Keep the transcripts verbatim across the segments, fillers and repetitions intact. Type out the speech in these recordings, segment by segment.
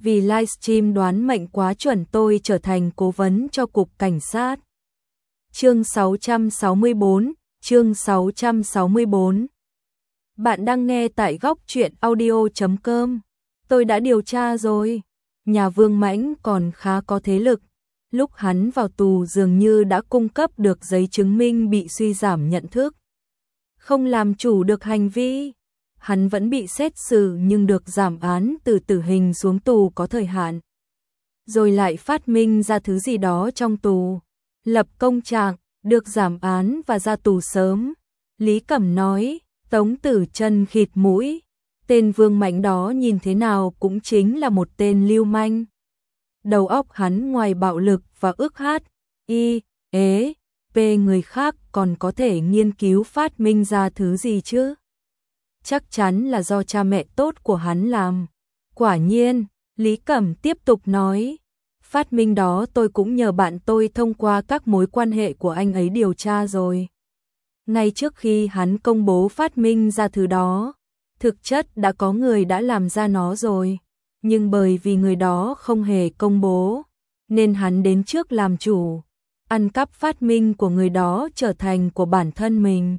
vì livestream đoán mệnh quá chuẩn tôi trở thành cố vấn cho cục cảnh sát. Chương sáu trăm sáu mươi bốn, chương sáu trăm sáu mươi bốn. Bạn đang nghe tại góc truyện audio chấm com. Tôi đã điều tra rồi. Nhà Vương Mãnh còn khá có thế lực. Lúc hắn vào tù dường như đã cung cấp được giấy chứng minh bị suy giảm nhận thức. Không làm chủ được hành vi. Hắn vẫn bị xét xử nhưng được giảm án từ tử hình xuống tù có thời hạn. Rồi lại phát minh ra thứ gì đó trong tù. Lập công trạng, được giảm án và ra tù sớm. Lý Cẩm nói, Tống Tử Chân khịt mũi. Tên Vương Mãnh đó nhìn thế nào cũng chính là một tên lưu manh. Đầu óc hắn ngoài bạo lực và ức hát, y, ế, p người khác còn có thể nghiên cứu phát minh ra thứ gì chứ? Chắc chắn là do cha mẹ tốt của hắn làm. Quả nhiên, Lý Cẩm tiếp tục nói, phát minh đó tôi cũng nhờ bạn tôi thông qua các mối quan hệ của anh ấy điều tra rồi. Ngay trước khi hắn công bố phát minh ra thứ đó, thực chất đã có người đã làm ra nó rồi. Nhưng bởi vì người đó không hề công bố, nên hắn đến trước làm chủ, ăn cắp phát minh của người đó trở thành của bản thân mình.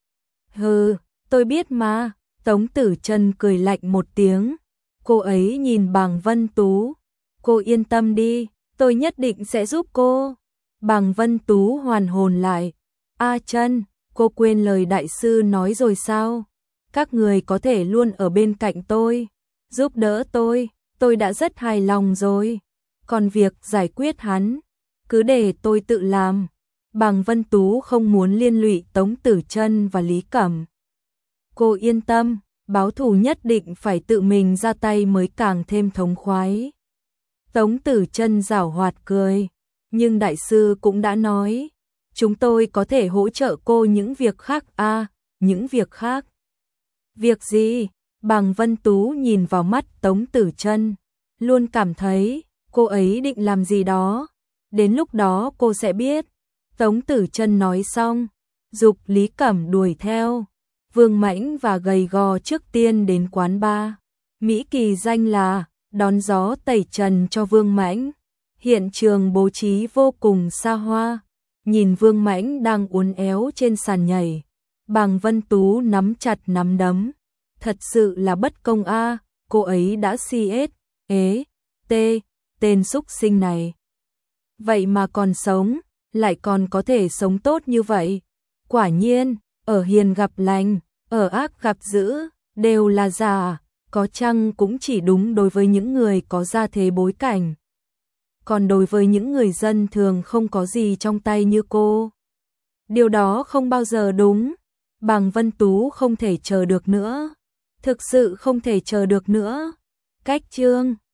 Hừ, tôi biết mà, Tống Tử Chân cười lạnh một tiếng. Cô ấy nhìn Bàng Vân Tú. Cô yên tâm đi, tôi nhất định sẽ giúp cô. Bàng Vân Tú hoàn hồn lại. A Chân, cô quên lời đại sư nói rồi sao? Các người có thể luôn ở bên cạnh tôi, giúp đỡ tôi, tôi đã rất hài lòng rồi. Còn việc giải quyết hắn, cứ để tôi tự làm. Bàng Vân Tú không muốn liên lụy Tống Tử Chân và Lý Cẩm. Cô yên tâm, báo thù nhất định phải tự mình ra tay mới càng thêm thống khoái. Tống Tử Chân giảo hoạt cười, nhưng đại sư cũng đã nói, chúng tôi có thể hỗ trợ cô những việc khác a, à, những việc khác. Việc gì? Bàng Vân Tú nhìn vào mắt Tống Tử Chân, luôn cảm thấy cô ấy định làm gì đó. Đến lúc đó cô sẽ biết. Tống Tử Chân nói xong, giục Lý Cẩm đuổi theo. Vương Mãnh và gầy gò trước tiên đến quán bar. Mỹ kỳ danh là đón gió tẩy trần cho Vương Mãnh. Hiện trường bố trí vô cùng xa hoa. Nhìn Vương Mãnh đang uốn éo trên sàn nhảy, Bàng Vân Tú nắm chặt nắm đấm. Thật sự là bất công a, à, cô ấy đã si ết, ế, tê, tên súc sinh này. Vậy mà còn sống, lại còn có thể sống tốt như vậy. Quả nhiên, ở hiền gặp lành, ở ác gặp dữ, đều là giả, có chăng cũng chỉ đúng đối với những người có gia thế bối cảnh. Còn đối với những người dân thường không có gì trong tay như cô, điều đó không bao giờ đúng. Bàng Vân Tú không thể chờ được nữa. Thực sự không thể chờ được nữa. Cách chương